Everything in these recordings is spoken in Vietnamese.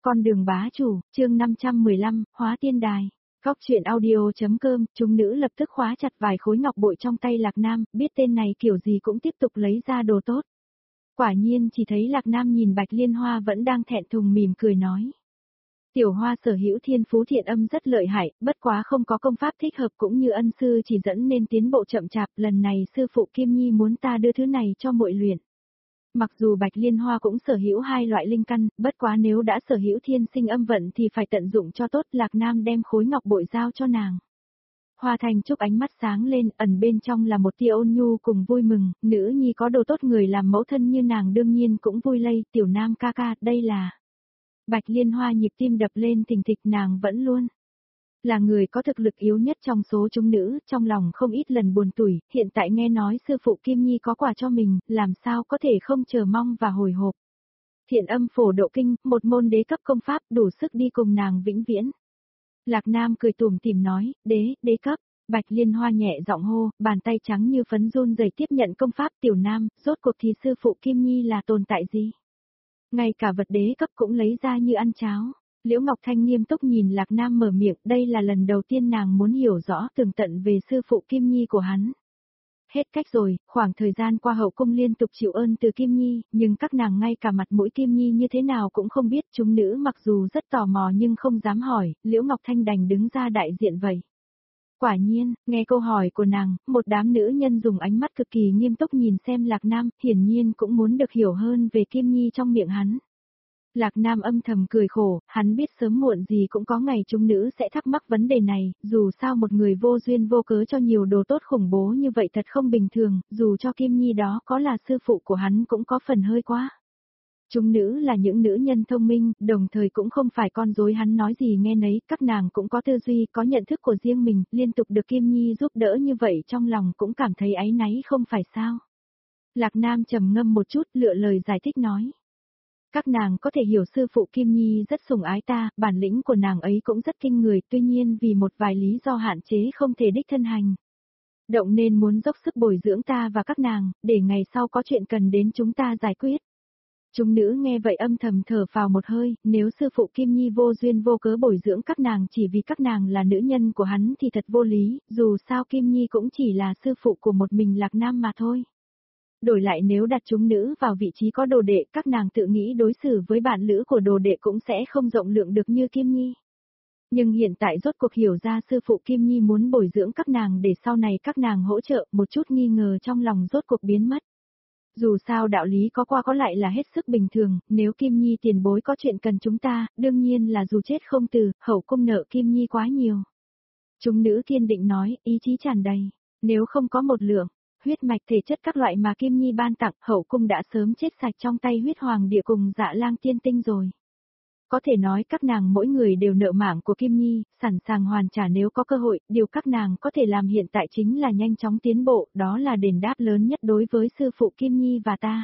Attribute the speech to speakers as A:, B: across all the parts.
A: Con đường bá chủ, chương 515, hóa tiên đài. Góc truyện audio.com, chúng nữ lập tức khóa chặt vài khối ngọc bội trong tay Lạc Nam, biết tên này kiểu gì cũng tiếp tục lấy ra đồ tốt. Quả nhiên chỉ thấy Lạc Nam nhìn Bạch Liên Hoa vẫn đang thẹn thùng mỉm cười nói. Tiểu Hoa sở hữu thiên phú thiện âm rất lợi hại, bất quá không có công pháp thích hợp cũng như ân sư chỉ dẫn nên tiến bộ chậm chạp, lần này sư phụ Kim Nhi muốn ta đưa thứ này cho muội luyện. Mặc dù Bạch Liên Hoa cũng sở hữu hai loại linh căn, bất quá nếu đã sở hữu thiên sinh âm vận thì phải tận dụng cho tốt. Lạc Nam đem khối ngọc bội giao cho nàng. Hoa Thành Trúc ánh mắt sáng lên, ẩn bên trong là một tia ôn nhu cùng vui mừng, nữ nhi có đồ tốt, người làm mẫu thân như nàng đương nhiên cũng vui lây. Tiểu Nam ca ca, đây là... Bạch Liên Hoa nhịp tim đập lên thình thịch, nàng vẫn luôn là người có thực lực yếu nhất trong số chúng nữ, trong lòng không ít lần buồn tủi, hiện tại nghe nói sư phụ Kim Nhi có quà cho mình, làm sao có thể không chờ mong và hồi hộp. Thiện âm phổ độ kinh, một môn đế cấp công pháp đủ sức đi cùng nàng vĩnh viễn. Lạc Nam cười tủm tỉm nói, đế cấp. Bạch Liên Hoa nhẹ giọng hô, bàn tay trắng như phấn run rẩy tiếp nhận công pháp. Tiểu Nam, rốt cuộc thì sư phụ Kim Nhi là tồn tại gì? Ngay cả vật đế cấp cũng lấy ra như ăn cháo. Liễu Ngọc Thanh nghiêm túc nhìn Lạc Nam mở miệng, đây là lần đầu tiên nàng muốn hiểu rõ tường tận về sư phụ Kim Nhi của hắn. Hết cách rồi, khoảng thời gian qua hậu cung liên tục chịu ơn từ Kim Nhi, nhưng các nàng ngay cả mặt mũi Kim Nhi như thế nào cũng không biết. Chúng nữ mặc dù rất tò mò nhưng không dám hỏi, Liễu Ngọc Thanh đành đứng ra đại diện vậy. Quả nhiên, nghe câu hỏi của nàng, một đám nữ nhân dùng ánh mắt cực kỳ nghiêm túc nhìn xem Lạc Nam, hiển nhiên cũng muốn được hiểu hơn về Kim Nhi trong miệng hắn. Lạc Nam âm thầm cười khổ, hắn biết sớm muộn gì cũng có ngày chúng nữ sẽ thắc mắc vấn đề này, dù sao một người vô duyên vô cớ cho nhiều đồ tốt khủng bố như vậy thật không bình thường, dù cho Kim Nhi đó có là sư phụ của hắn cũng có phần hơi quá. Chúng nữ là những nữ nhân thông minh, đồng thời cũng không phải con rối hắn nói gì nghe nấy, các nàng cũng có tư duy, có nhận thức của riêng mình, liên tục được Kim Nhi giúp đỡ như vậy trong lòng cũng cảm thấy áy náy không phải sao. Lạc Nam trầm ngâm một chút, lựa lời giải thích nói. Các nàng có thể hiểu sư phụ Kim Nhi rất sủng ái ta, bản lĩnh của nàng ấy cũng rất kinh người, tuy nhiên vì một vài lý do hạn chế không thể đích thân hành động nên muốn dốc sức bồi dưỡng ta và các nàng, để ngày sau có chuyện cần đến chúng ta giải quyết. Chúng nữ nghe vậy âm thầm thở phào một hơi, nếu sư phụ Kim Nhi vô duyên vô cớ bồi dưỡng các nàng chỉ vì các nàng là nữ nhân của hắn thì thật vô lý, dù sao Kim Nhi cũng chỉ là sư phụ của một mình Lạc Nam mà thôi. Đổi lại nếu đặt chúng nữ vào vị trí có đồ đệ, các nàng tự nghĩ đối xử với bạn lữ của đồ đệ cũng sẽ không rộng lượng được như Kim Nhi. Nhưng hiện tại rốt cuộc hiểu ra sư phụ Kim Nhi muốn bồi dưỡng các nàng để sau này các nàng hỗ trợ, một chút nghi ngờ trong lòng rốt cuộc biến mất. Dù sao đạo lý có qua có lại là hết sức bình thường, nếu Kim Nhi tiền bối có chuyện cần chúng ta, đương nhiên là dù chết không từ, hậu cung nợ Kim Nhi quá nhiều. Chúng nữ kiên định nói, ý chí tràn đầy, nếu không có một lượng huyết mạch thể chất các loại mà Kim Nhi ban tặng, hậu cung đã sớm chết sạch trong tay huyết hoàng địa cùng Dạ Lang tiên tinh rồi. Có thể nói các nàng mỗi người đều nợ mạng của Kim Nhi, sẵn sàng hoàn trả nếu có cơ hội, điều các nàng có thể làm hiện tại chính là nhanh chóng tiến bộ, đó là đền đáp lớn nhất đối với sư phụ Kim Nhi và ta.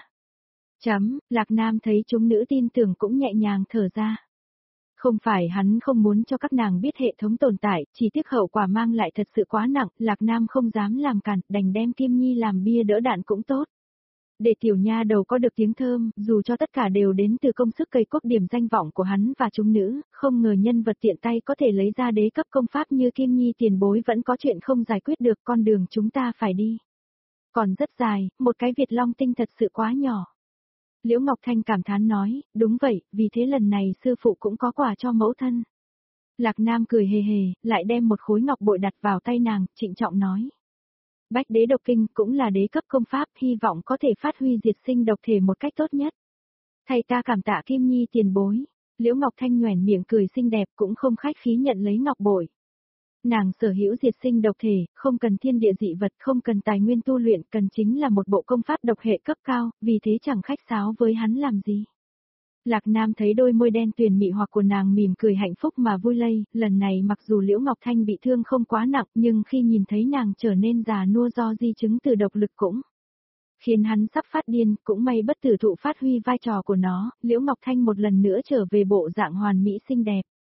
A: Lạc Nam thấy chúng nữ tin tưởng cũng nhẹ nhàng thở ra. Không phải hắn không muốn cho các nàng biết hệ thống tồn tại, chỉ tiếc hậu quả mang lại thật sự quá nặng, Lạc Nam không dám làm cản, đành đem Kim Nhi làm bia đỡ đạn cũng tốt. Để tiểu nha đầu có được tiếng thơm, dù cho tất cả đều đến từ công sức cây cốc điểm danh vọng của hắn và chúng nữ, không ngờ nhân vật tiện tay có thể lấy ra đế cấp công pháp như Kim Nhi tiền bối vẫn có chuyện không giải quyết được, con đường chúng ta phải đi còn rất dài, một cái Việt Long tinh thật sự quá nhỏ. Liễu Ngọc Thanh cảm thán nói, đúng vậy, vì thế lần này sư phụ cũng có quà cho mẫu thân. Lạc Nam cười hề hề, lại đem một khối ngọc bội đặt vào tay nàng, trịnh trọng nói. Bách đế độc kinh cũng là đế cấp công pháp, hy vọng có thể phát huy diệt sinh độc thể một cách tốt nhất. Thầy ta cảm tạ Kim Nhi tiền bối. Liễu Ngọc Thanh nhoẻn miệng cười xinh đẹp cũng không khách khí nhận lấy ngọc bội. Nàng sở hữu diệt sinh độc thể, không cần thiên địa dị vật, không cần tài nguyên tu luyện, cần chính là một bộ công pháp độc hệ cấp cao, vì thế chẳng khách sáo với hắn làm gì. Lạc Nam thấy đôi môi đen tuyền mị hoặc của nàng mỉm cười hạnh phúc mà vui lây, lần này mặc dù Liễu Ngọc Thanh bị thương không quá nặng nhưng khi nhìn thấy nàng trở nên già nua do di chứng từ độc lực cũng khiến hắn sắp phát điên, cũng may bất tử thụ phát huy vai trò của nó, Liễu Ngọc Thanh một lần nữa trở về bộ dạng hoàn mỹ xinh đẹp.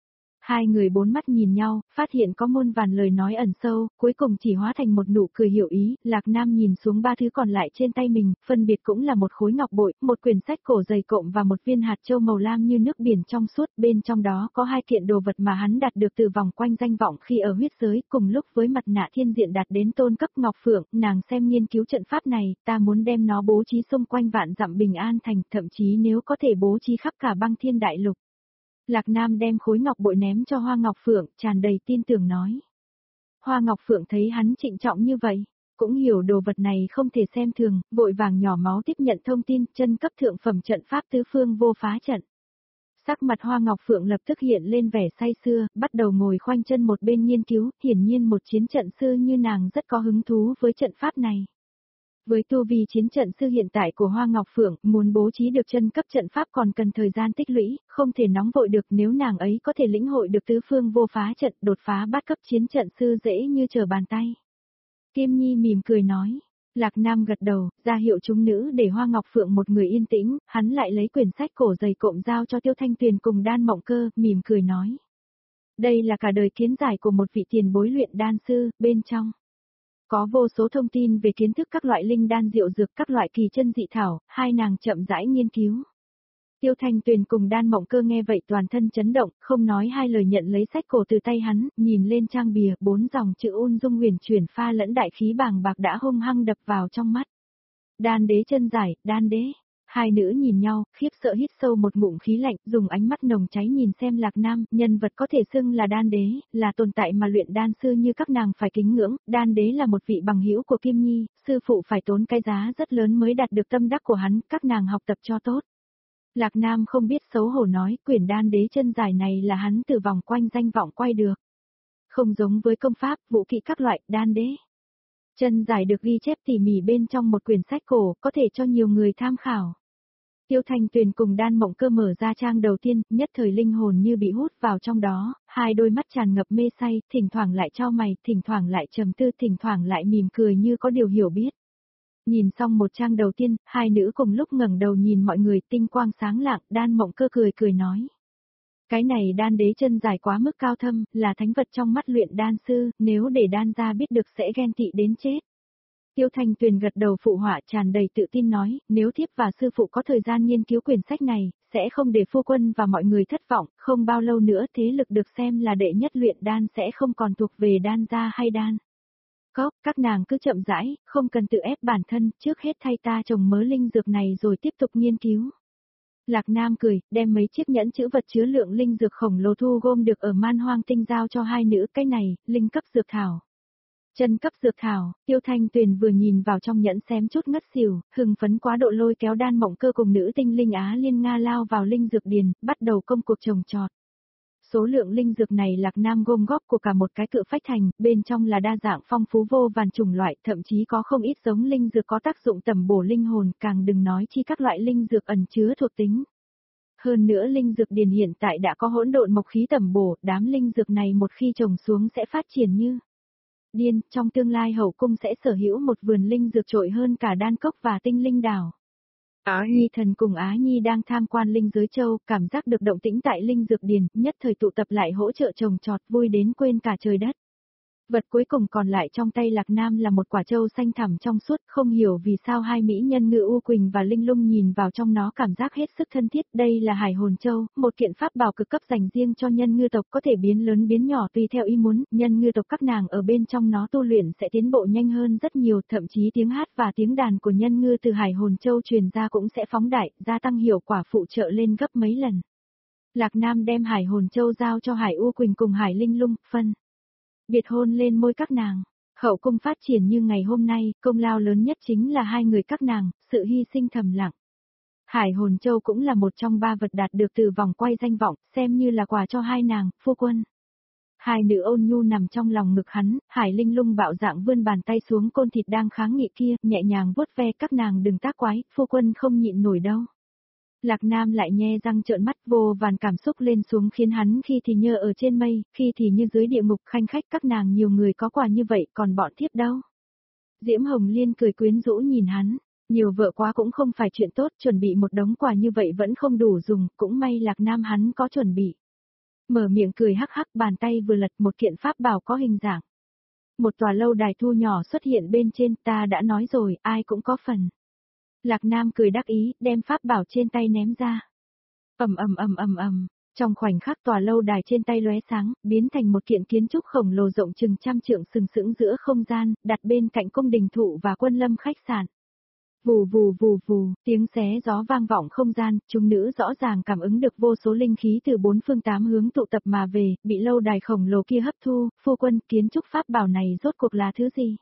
A: Hai người bốn mắt nhìn nhau, phát hiện có muôn vàn lời nói ẩn sâu, cuối cùng chỉ hóa thành một nụ cười hiểu ý, Lạc Nam nhìn xuống ba thứ còn lại trên tay mình, phân biệt cũng là một khối ngọc bội, một quyển sách cổ dày cộm và một viên hạt châu màu lam như nước biển trong suốt, bên trong đó có hai kiện đồ vật mà hắn đạt được từ vòng quanh danh vọng khi ở huyết giới, cùng lúc với mặt nạ thiên diện đạt đến tôn cấp Ngọc Phượng, nàng xem nghiên cứu trận pháp này, ta muốn đem nó bố trí xung quanh vạn dặm bình an thành, thậm chí nếu có thể bố trí khắp cả băng thiên đại lục. Lạc Nam đem khối ngọc bội ném cho Hoa Ngọc Phượng, tràn đầy tin tưởng nói. Hoa Ngọc Phượng thấy hắn trịnh trọng như vậy, cũng hiểu đồ vật này không thể xem thường, vội vàng nhỏ máu tiếp nhận thông tin, chân cấp thượng phẩm trận pháp tứ phương vô phá trận. Sắc mặt Hoa Ngọc Phượng lập tức hiện lên vẻ say sưa, bắt đầu ngồi khoanh chân một bên nghiên cứu, hiển nhiên một chiến trận sư như nàng rất có hứng thú với trận pháp này. Với tu vi chiến trận sư hiện tại của Hoa Ngọc Phượng, muốn bố trí được chân cấp trận pháp còn cần thời gian tích lũy, không thể nóng vội được nếu nàng ấy có thể lĩnh hội được tứ phương vô phá trận, đột phá bát cấp chiến trận sư dễ như trở bàn tay. Kim Nhi mỉm cười nói. Lạc Nam gật đầu, ra hiệu chúng nữ để Hoa Ngọc Phượng một người yên tĩnh, hắn lại lấy quyển sách cổ dày cộm giao cho Tiêu Thanh Tuyền cùng Đan Mộng Cơ, mỉm cười nói. Đây là cả đời kiến giải của một vị tiền bối luyện đan sư, bên trong có vô số thông tin về kiến thức các loại linh đan diệu dược, các loại kỳ chân dị thảo, hai nàng chậm rãi nghiên cứu. Tiêu Thanh Tuyền cùng Đan Mộng Cơ nghe vậy toàn thân chấn động, không nói hai lời nhận lấy sách cổ từ tay hắn, nhìn lên trang bìa, 4 dòng chữ ôn dung huyền chuyển pha lẫn đại khí bàng bạc đã hung hăng đập vào trong mắt. Đan đế chân giải, đan đế. Hai nữ nhìn nhau, khiếp sợ hít sâu một ngụm khí lạnh, dùng ánh mắt nồng cháy nhìn xem Lạc Nam, nhân vật có thể xưng là đan đế, là tồn tại mà luyện đan sư như các nàng phải kính ngưỡng, đan đế là một vị bằng hữu của Kim Nhi, sư phụ phải tốn cái giá rất lớn mới đạt được tâm đắc của hắn, các nàng học tập cho tốt. Lạc Nam không biết xấu hổ nói, quyển đan đế chân giải này là hắn từ vòng quanh danh vọng quay được. Không giống với công pháp, vũ kỹ các loại, đan đế. Chân giải được ghi chép tỉ mỉ bên trong một quyển sách cổ, có thể cho nhiều người tham khảo. Tiêu Thanh Tuyền cùng Đan Mộng Cơ mở ra trang đầu tiên, nhất thời linh hồn như bị hút vào trong đó, hai đôi mắt tràn ngập mê say, thỉnh thoảng lại chau mày, thỉnh thoảng lại trầm tư, thỉnh thoảng lại mỉm cười như có điều hiểu biết. Nhìn xong một trang đầu tiên, hai nữ cùng lúc ngẩng đầu nhìn mọi người, tinh quang sáng lạng, Đan Mộng Cơ cười cười nói. Cái này đan đế chân dài quá mức cao thâm, là thánh vật trong mắt luyện đan sư, nếu để đan gia biết được sẽ ghen tị đến chết. Tiêu Thanh Tuyền gật đầu phụ họa tràn đầy tự tin nói, nếu thiếp và sư phụ có thời gian nghiên cứu quyển sách này, sẽ không để phu quân và mọi người thất vọng, không bao lâu nữa thế lực được xem là đệ nhất luyện đan sẽ không còn thuộc về đan gia hay đan. Các nàng cứ chậm rãi, không cần tự ép bản thân, trước hết thay ta trồng mớ linh dược này rồi tiếp tục nghiên cứu. Lạc Nam cười, đem mấy chiếc nhẫn chữ vật chứa lượng linh dược khổng lồ thu gom được ở Man Hoang Tinh giao cho hai nữ, cái này, linh cấp dược thảo. Chân cấp dược thảo, Tiêu Thanh Tuyền vừa nhìn vào trong nhẫn xém chút ngất xỉu, hưng phấn quá độ lôi kéo Đan Mộng Cơ cùng nữ tinh linh Á Liên Nga lao vào linh dược điền, bắt đầu công cuộc trồng trọt. Số lượng linh dược này Lạc Nam gom góp của cả một cái cự phách thành, bên trong là đa dạng phong phú vô vàn chủng loại, thậm chí có không ít giống linh dược có tác dụng tẩm bổ linh hồn, càng đừng nói chi các loại linh dược ẩn chứa thuộc tính. Hơn nữa linh dược điền hiện tại đã có hỗn độn mộc khí tẩm bổ, đám linh dược này một khi trồng xuống sẽ phát triển như điên, trong tương lai hậu cung sẽ sở hữu một vườn linh dược trội hơn cả đan cốc và tinh linh đảo. Á Huy Thần cùng Á Nhi đang tham quan linh giới châu, cảm giác được động tĩnh tại linh dược điền, nhất thời tụ tập lại hỗ trợ trồng trọt vui đến quên cả trời đất. Vật cuối cùng còn lại trong tay Lạc Nam là một quả châu xanh thẳm trong suốt, không hiểu vì sao hai mỹ nhân Ngự U Quỳnh và Linh Lung nhìn vào trong nó cảm giác hết sức thân thiết. Đây là Hải Hồn Châu, một kiện pháp bảo cực cấp dành riêng cho nhân ngư tộc, có thể biến lớn biến nhỏ tùy theo ý muốn, nhân ngư tộc các nàng ở bên trong nó tu luyện sẽ tiến bộ nhanh hơn rất nhiều, thậm chí tiếng hát và tiếng đàn của nhân ngư từ Hải Hồn Châu truyền ra cũng sẽ phóng đại, gia tăng hiệu quả phụ trợ lên gấp mấy lần. Lạc Nam đem Hải Hồn Châu giao cho Hải U Quỳnh cùng Hải Linh Lung, phân biệt hôn lên môi các nàng. Hậu cung phát triển như ngày hôm nay, công lao lớn nhất chính là hai người các nàng, sự hy sinh thầm lặng. Hải Hồn Châu cũng là một trong 3 vật đạt được từ vòng quay danh vọng, xem như là quà cho hai nàng, phu quân. Hai nữ ôn nhu nằm trong lòng ngực hắn, Hải Linh Lung bạo dạng vươn bàn tay xuống côn thịt đang kháng nghị kia, nhẹ nhàng vuốt ve, các nàng đừng tác quái, phu quân không nhịn nổi đâu. Lạc Nam lại nhe răng trợn mắt, vô vàn cảm xúc lên xuống khiến hắn khi thì nhơ ở trên mây, khi thì như dưới địa ngục, khanh khách các nàng nhiều người có quà như vậy, còn bọn thiếp đâu. Diễm Hồng Liên cười quyến rũ nhìn hắn, nhiều vợ quá cũng không phải chuyện tốt, chuẩn bị một đống quà như vậy vẫn không đủ dùng, cũng may Lạc Nam hắn có chuẩn bị. Mở miệng cười hắc hắc, bàn tay vừa lật, một kiện pháp bảo có hình dạng. Một tòa lâu đài thu nhỏ xuất hiện bên trên, ta đã nói rồi, ai cũng có phần. Lạc Nam cười đắc ý, đem pháp bảo trên tay ném ra. ầm, trong khoảnh khắc tòa lâu đài trên tay lóe sáng, biến thành một kiện kiến trúc khổng lồ rộng chừng trăm trượng sừng sững giữa không gian, đặt bên cạnh cung đình thụ và quân lâm khách sạn. Vù vù vù vù, tiếng xé gió vang vọng không gian, chúng nữ rõ ràng cảm ứng được vô số linh khí từ bốn phương tám hướng tụ tập mà về, bị lâu đài khổng lồ kia hấp thu. Phu quân, kiến trúc pháp bảo này rốt cuộc là thứ gì?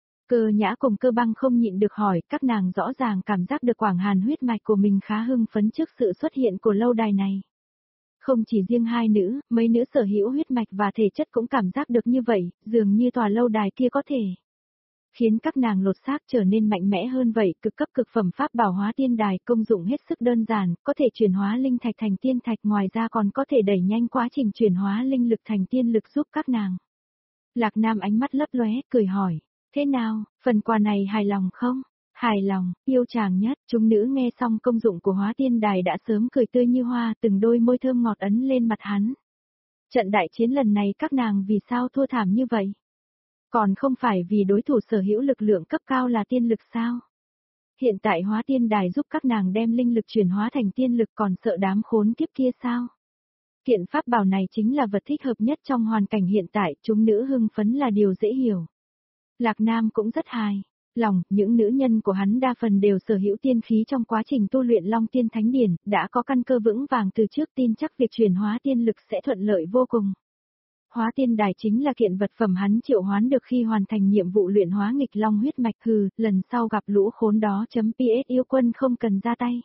A: Cơ Nhã cùng Cơ Băng không nhịn được hỏi, các nàng rõ ràng cảm giác được quảng hàn huyết mạch của mình khá hưng phấn trước sự xuất hiện của lâu đài này. Không chỉ riêng hai nữ, mấy nữ sở hữu huyết mạch và thể chất cũng cảm giác được như vậy, dường như tòa lâu đài kia có thể khiến các nàng lột xác trở nên mạnh mẽ hơn vậy. Cực cấp cực phẩm pháp bảo hóa tiên đài, công dụng hết sức đơn giản, có thể chuyển hóa linh thạch thành tiên thạch, ngoài ra còn có thể đẩy nhanh quá trình chuyển hóa linh lực thành tiên lực giúp các nàng. Lạc Nam ánh mắt lấp lóe, cười hỏi, thế nào, phần quà này hài lòng không? Hài lòng, yêu chàng nhất. Chúng nữ nghe xong công dụng của hóa tiên đài đã sớm cười tươi như hoa, từng đôi môi thơm ngọt ấn lên mặt hắn. Trận đại chiến lần này các nàng vì sao thua thảm như vậy? Còn không phải vì đối thủ sở hữu lực lượng cấp cao là tiên lực sao? Hiện tại hóa tiên đài giúp các nàng đem linh lực chuyển hóa thành tiên lực, còn sợ đám khốn kiếp kia sao? Kiện pháp bảo này chính là vật thích hợp nhất trong hoàn cảnh hiện tại, chúng nữ hưng phấn là điều dễ hiểu. Lạc Nam cũng rất hài lòng, những nữ nhân của hắn đa phần đều sở hữu tiên khí trong quá trình tu luyện Long Tiên Thánh Điển, đã có căn cơ vững vàng từ trước, tin chắc việc chuyển hóa tiên lực sẽ thuận lợi vô cùng. Hóa tiên đài chính là kiện vật phẩm hắn triệu hoán được khi hoàn thành nhiệm vụ luyện hóa nghịch long huyết mạch. Lần sau gặp lũ khốn đó .ps yêu quân không cần ra tay.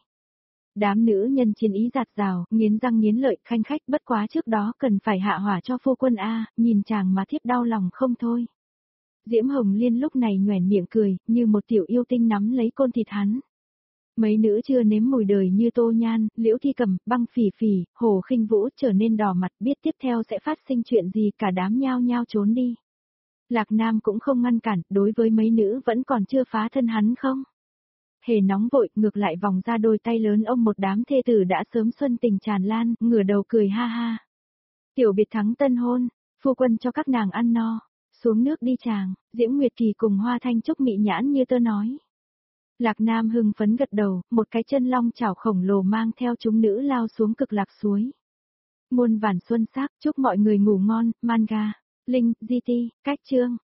A: Đám nữ nhân chiến ý giạt rào, nghiến răng nghiến lợi, khanh khách, bất quá trước đó cần phải hạ hỏa cho phu quân a, nhìn chàng mà thiếp đau lòng không thôi. Diễm Hồng Liên lúc này nhoẻn miệng cười, như một tiểu yêu tinh nắm lấy côn thịt hắn. Mấy nữ chưa nếm mùi đời như Tô Nhan, Liễu Thi Cầm, Băng Phỉ Phỉ, Hồ Khinh Vũ trở nên đỏ mặt, biết tiếp theo sẽ phát sinh chuyện gì, cả đám nhao nhao trốn đi. Lạc Nam cũng không ngăn cản, đối với mấy nữ vẫn còn chưa phá thân hắn không? Hề nóng vội, ngược lại vòng ra đôi tay lớn ôm một đám thê tử đã sớm xuân tình tràn lan, ngửa đầu cười ha ha. Tiểu biệt thắng tân hôn, phu quân cho các nàng ăn no, xuống nước đi chàng. Diễm Nguyệt Kỳ cùng Hoa Thanh Trúc mị nhãn như tơ nói. Lạc Nam hưng phấn gật đầu, một cái chân long chảo khổng lồ mang theo chúng nữ lao xuống cực lạc suối. Muôn vàn xuân sắc, chúc mọi người ngủ ngon. Manga, Linh, GT, cách chương.